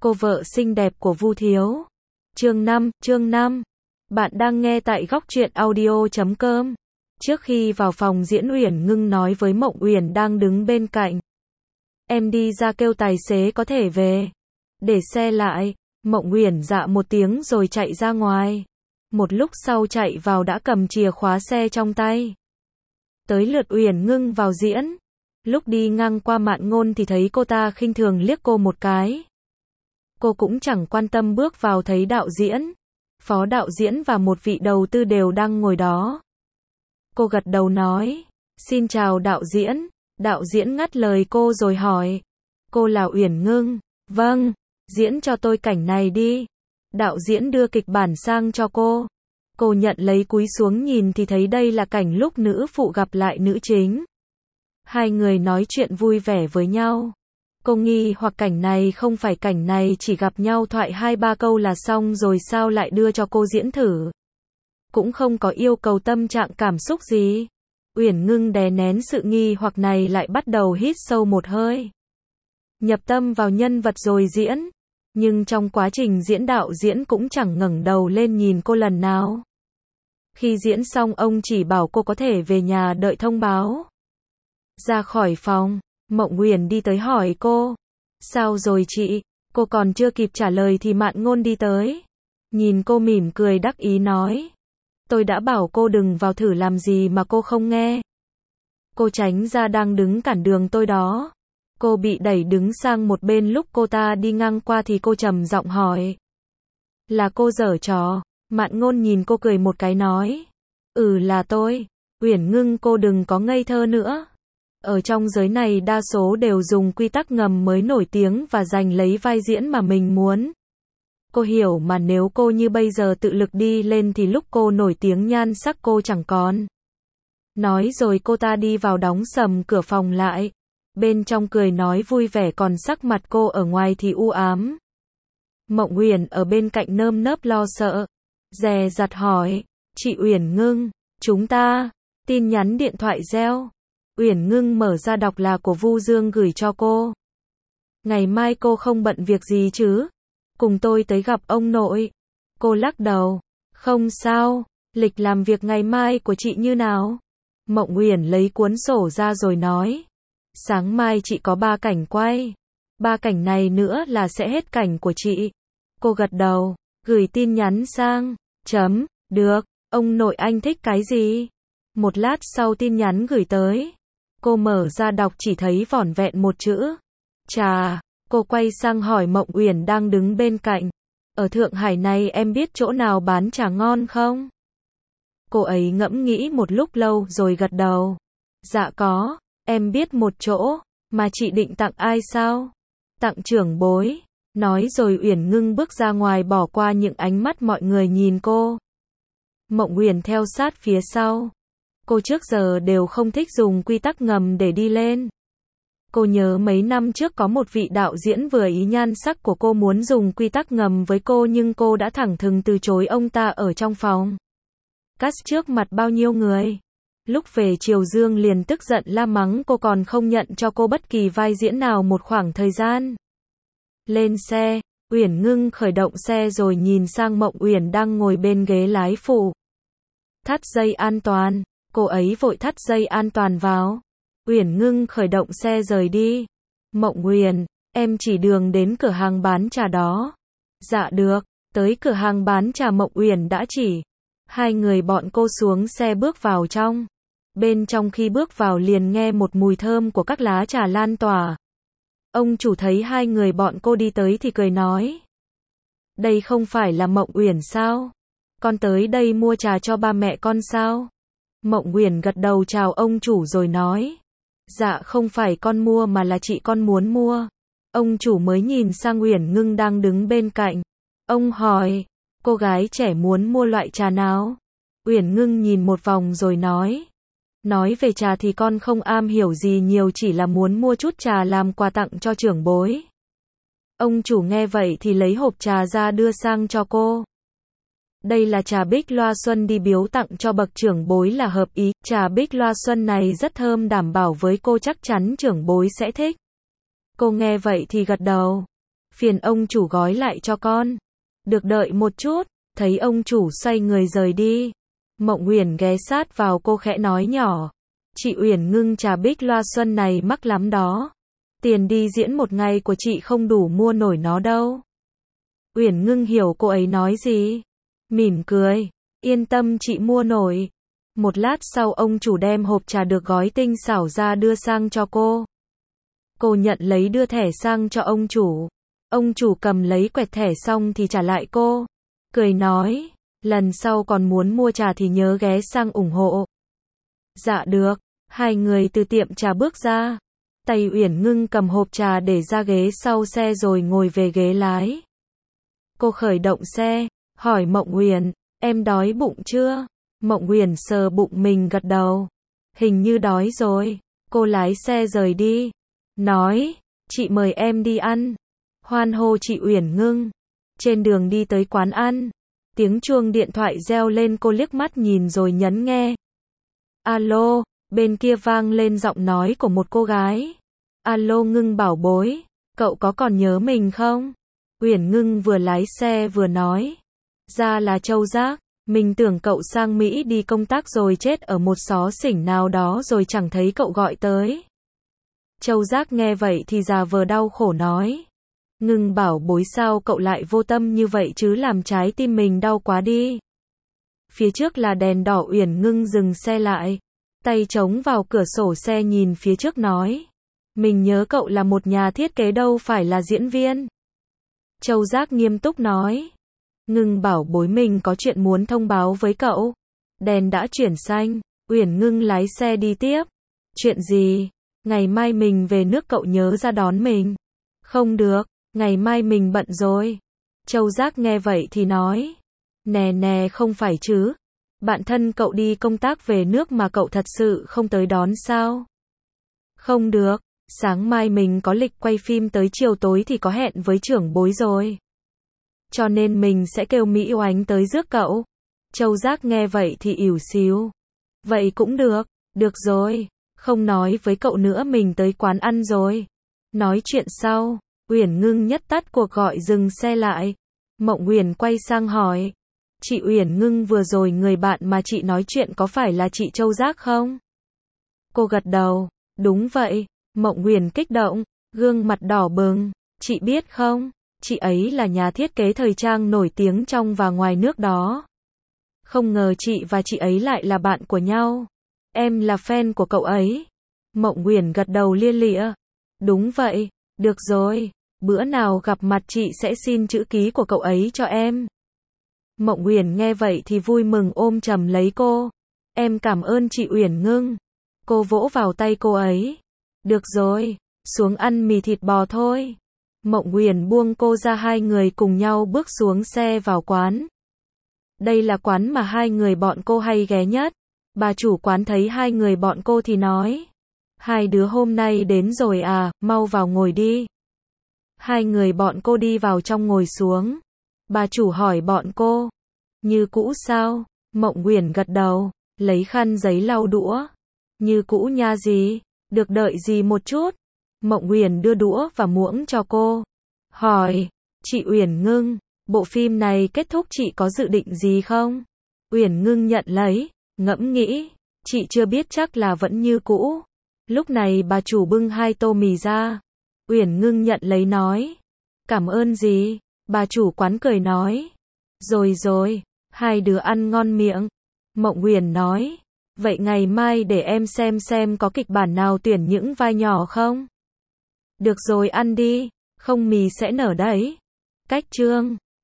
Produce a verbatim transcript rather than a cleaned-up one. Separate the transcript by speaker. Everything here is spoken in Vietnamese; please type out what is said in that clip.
Speaker 1: Cô vợ xinh đẹp của Vu Thiếu. Chương năm, chương năm. Bạn đang nghe tại góc truyện audio chấm com. Trước khi vào phòng diễn, Uyển Ngưng nói với Mộng Uyển đang đứng bên cạnh. Em đi ra kêu tài xế có thể về. Để xe lại. Mộng Uyển dạ một tiếng rồi chạy ra ngoài. Một lúc sau chạy vào đã cầm chìa khóa xe trong tay. Tới lượt Uyển Ngưng vào diễn. Lúc đi ngang qua Mạn Ngôn thì thấy cô ta khinh thường liếc cô một cái. Cô cũng chẳng quan tâm, bước vào thấy đạo diễn, phó đạo diễn và một vị đầu tư đều đang ngồi đó. Cô gật đầu nói, xin chào đạo diễn. Đạo diễn ngắt lời cô rồi hỏi, cô là Uyển Ngưng? Vâng, diễn cho tôi cảnh này đi. Đạo diễn đưa kịch bản sang cho cô. Cô nhận lấy cúi xuống nhìn thì thấy đây là cảnh lúc nữ phụ gặp lại nữ chính. Hai người nói chuyện vui vẻ với nhau. Cô nghi hoặc cảnh này không phải cảnh này chỉ gặp nhau thoại hai ba câu là xong rồi sao lại đưa cho cô diễn thử. Cũng không có yêu cầu tâm trạng cảm xúc gì. Uyển Ngưng đè nén sự nghi hoặc này lại bắt đầu hít sâu một hơi. Nhập tâm vào nhân vật rồi diễn. Nhưng trong quá trình diễn, đạo diễn cũng chẳng ngẩng đầu lên nhìn cô lần nào. Khi diễn xong ông chỉ bảo cô có thể về nhà đợi thông báo. Ra khỏi phòng, Mộng Uyển đi tới hỏi cô, sao rồi chị? Cô còn chưa kịp trả lời thì Mạn Ngôn đi tới. Nhìn cô mỉm cười đắc ý nói, tôi đã bảo cô đừng vào thử làm gì mà cô không nghe. Cô tránh ra, đang đứng cản đường tôi đó. Cô bị đẩy đứng sang một bên lúc cô ta đi ngang qua thì cô trầm giọng hỏi, là cô giở trò? Mạn Ngôn nhìn cô cười một cái nói, ừ là tôi. Uyển Ngưng, cô đừng có ngây thơ nữa. Ở trong giới này đa số đều dùng quy tắc ngầm mới nổi tiếng và giành lấy vai diễn mà mình muốn. Cô hiểu mà, nếu cô như bây giờ tự lực đi lên thì lúc cô nổi tiếng nhan sắc cô chẳng còn. Nói rồi cô ta đi vào đóng sầm cửa phòng lại. Bên trong cười nói vui vẻ, còn sắc mặt cô ở ngoài thì u ám. Mộng Uyển ở bên cạnh nơm nớp lo sợ, dè dặt hỏi, chị Uyển Ngưng, chúng ta, tin nhắn điện thoại reo. Uyển Ngưng mở ra đọc là của Vu Dương gửi cho cô. Ngày mai cô không bận việc gì chứ? Cùng tôi tới gặp ông nội. Cô lắc đầu, không sao. Lịch làm việc ngày mai của chị như nào? Mộng Uyển lấy cuốn sổ ra rồi nói, sáng mai chị có ba cảnh quay. Ba cảnh này nữa là sẽ hết cảnh của chị. Cô gật đầu, gửi tin nhắn sang. Chấm, được, ông nội anh thích cái gì? Một lát sau tin nhắn gửi tới. Cô mở ra đọc chỉ thấy vỏn vẹn một chữ, trà. Cô quay sang hỏi Mộng Uyển đang đứng bên cạnh, ở Thượng Hải này em biết chỗ nào bán trà ngon không? Cô ấy ngẫm nghĩ một lúc lâu rồi gật đầu, dạ có, em biết một chỗ. Mà chị định tặng ai sao? Tặng trưởng bối. Nói rồi Uyển Ngưng bước ra ngoài, bỏ qua những ánh mắt mọi người nhìn cô. Mộng Uyển theo sát phía sau. Cô trước giờ đều không thích dùng quy tắc ngầm để đi lên. Cô nhớ mấy năm trước có một vị đạo diễn vừa ý nhan sắc của cô muốn dùng quy tắc ngầm với cô, nhưng cô đã thẳng thừng từ chối ông ta ở trong phòng cast trước mặt bao nhiêu người. Lúc về Triều Dương liền tức giận la mắng cô, còn không nhận cho cô bất kỳ vai diễn nào một khoảng thời gian. Lên xe, Uyển Ngưng khởi động xe rồi nhìn sang Mộng Uyển đang ngồi bên ghế lái phụ. Thắt dây an toàn. Cô ấy vội thắt dây an toàn vào. Uyển Ngưng khởi động xe rời đi. Mộng Uyển, em chỉ đường đến cửa hàng bán trà đó. Dạ được. Tới cửa hàng bán trà Mộng Uyển đã chỉ. Hai người bọn cô xuống xe bước vào trong. Bên trong khi bước vào liền nghe một mùi thơm của các lá trà lan tỏa. Ông chủ thấy hai người bọn cô đi tới thì cười nói, đây không phải là Mộng Uyển sao? Con tới đây mua trà cho ba mẹ con sao? Mộng Uyển gật đầu chào ông chủ rồi nói, dạ không phải con mua mà là chị con muốn mua. Ông chủ mới nhìn sang Uyển Ngưng đang đứng bên cạnh. Ông hỏi, cô gái trẻ muốn mua loại trà nào? Uyển Ngưng nhìn một vòng rồi nói, nói về trà thì con không am hiểu gì nhiều, chỉ là muốn mua chút trà làm quà tặng cho trưởng bối. Ông chủ nghe vậy thì lấy hộp trà ra đưa sang cho cô. Đây là trà Bích Loa Xuân đi biếu tặng cho bậc trưởng bối là hợp ý. Trà Bích Loa Xuân này rất thơm, đảm bảo với cô chắc chắn trưởng bối sẽ thích. Cô nghe vậy thì gật đầu. Phiền ông chủ gói lại cho con. Được, đợi một chút. Thấy ông chủ xoay người rời đi, Mộng Uyển ghé sát vào cô khẽ nói nhỏ. Chị Uyển Ngưng, trà bích loa xuân này mắc lắm đó. Tiền đi diễn một ngày của chị không đủ mua nổi nó đâu. Uyển Ngưng hiểu cô ấy nói gì. Mỉm cười. Yên tâm, chị mua nổi. Một lát sau ông chủ đem hộp trà được gói tinh xảo ra đưa sang cho cô. Cô nhận lấy đưa thẻ sang cho ông chủ. Ông chủ cầm lấy quẹt thẻ xong thì trả lại cô. Cười nói, lần sau còn muốn mua trà thì nhớ ghé sang ủng hộ. Dạ được. Hai người từ tiệm trà bước ra. Tay Uyển Ngưng cầm hộp trà để ra ghế sau xe rồi ngồi về ghế lái. Cô khởi động xe, hỏi Mộng Uyển, em đói bụng chưa? Mộng Uyển sờ bụng mình gật đầu. Hình như đói rồi. Cô lái xe rời đi. Nói, chị mời em đi ăn. Hoan hô chị Uyển Ngưng. Trên đường đi tới quán ăn, tiếng chuông điện thoại reo lên, cô liếc mắt nhìn rồi nhấn nghe. Alo, bên kia vang lên giọng nói của một cô gái. Alo Ngưng bảo bối, cậu có còn nhớ mình không? Uyển Ngưng vừa lái xe vừa nói. Ra là Châu Giác, mình tưởng cậu sang Mỹ đi công tác rồi chết ở một xó xỉnh nào đó rồi chẳng thấy cậu gọi tới. Châu Giác nghe vậy thì già vờ đau khổ nói. Ngưng bảo bối, sao cậu lại vô tâm như vậy chứ, làm trái tim mình đau quá đi. Phía trước là đèn đỏ. Uyển Ngưng dừng xe lại, tay chống vào cửa sổ xe nhìn phía trước nói. Mình nhớ cậu là một nhà thiết kế đâu phải là diễn viên. Châu Giác nghiêm túc nói. Ngưng bảo bối, mình có chuyện muốn thông báo với cậu. Đèn đã chuyển xanh. Uyển Ngưng lái xe đi tiếp. Chuyện gì? Ngày mai mình về nước, cậu nhớ ra đón mình. Không được, ngày mai mình bận rồi. Châu Giác nghe vậy thì nói. Nè nè, không phải chứ. Bạn thân cậu đi công tác về nước mà cậu thật sự không tới đón sao? Không được, sáng mai mình có lịch quay phim tới chiều tối thì có hẹn với trưởng bối rồi. Cho nên mình sẽ kêu Mỹ Oánh tới rước cậu. Châu Giác nghe vậy thì ỉu xìu. Vậy cũng được, được rồi. Không nói với cậu nữa, mình tới quán ăn rồi. Nói chuyện sau. Uyển Ngưng nhất tắt cuộc gọi, dừng xe lại. Mộng Uyển quay sang hỏi. Chị Uyển Ngưng, vừa rồi người bạn mà chị nói chuyện có phải là chị Châu Giác không? Cô gật đầu. Đúng vậy. Mộng Uyển kích động, gương mặt đỏ bừng. Chị biết không, chị ấy là nhà thiết kế thời trang nổi tiếng trong và ngoài nước đó. Không ngờ chị và chị ấy lại là bạn của nhau. Em là fan của cậu ấy. Mộng Uyển gật đầu lia lịa. Đúng vậy, được rồi, bữa nào gặp mặt chị sẽ xin chữ ký của cậu ấy cho em. Mộng Uyển nghe vậy thì vui mừng ôm chầm lấy cô. Em cảm ơn chị Uyển Ngưng. Cô vỗ vào tay cô ấy. Được rồi, xuống ăn mì thịt bò thôi. Mộng Uyển buông cô ra, hai người cùng nhau bước xuống xe vào quán. Đây là quán mà hai người bọn cô hay ghé nhất. Bà chủ quán thấy hai người bọn cô thì nói. Hai đứa hôm nay đến rồi à, mau vào ngồi đi. Hai người bọn cô đi vào trong ngồi xuống. Bà chủ hỏi bọn cô. Như cũ sao? Mộng Uyển gật đầu, lấy khăn giấy lau đũa. Như cũ nha gì? Được, đợi gì một chút. Mộng Uyển đưa đũa và muỗng cho cô. Hỏi, chị Uyển Ngưng, bộ phim này kết thúc chị có dự định gì không? Uyển Ngưng nhận lấy, ngẫm nghĩ, chị chưa biết, chắc là vẫn như cũ. Lúc này bà chủ bưng hai tô mì ra. Uyển Ngưng nhận lấy nói. Cảm ơn gì? Bà chủ quán cười nói. Rồi rồi, hai đứa ăn ngon miệng. Mộng Uyển nói. Vậy ngày mai để em xem xem có kịch bản nào tuyển những vai nhỏ không? Được rồi, ăn đi, không mì sẽ nở đấy. Cách chương